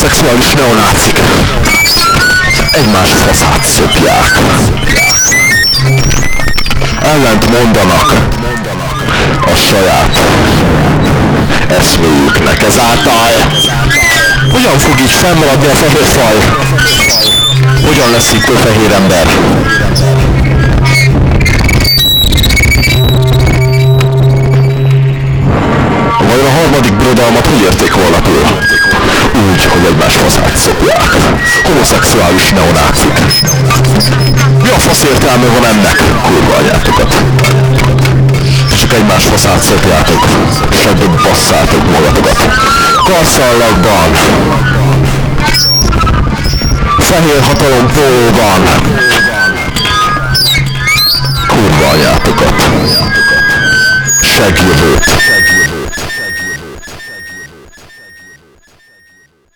homoszexuális neonácik egymás faszát szopják. Ellent mondanak a saját eszméjüknek. Ezáltal hogyan fog így fennmaradni a fehér faj? Hogyan lesz itt a fehér ember? Vajon a harmadik birodalmat hogy érték volna túl? Úgy, hogy egymás faszát szopják. Homoszexuális neonácik. Mi a fasz értelme van ennek? Kurva anyátokat. Csak egymás faszát szopjátok. Sebből basszátok magatokat. Karszallagban. Fehér hatalom pólóban. Kurva anyátokat. Segjövőt.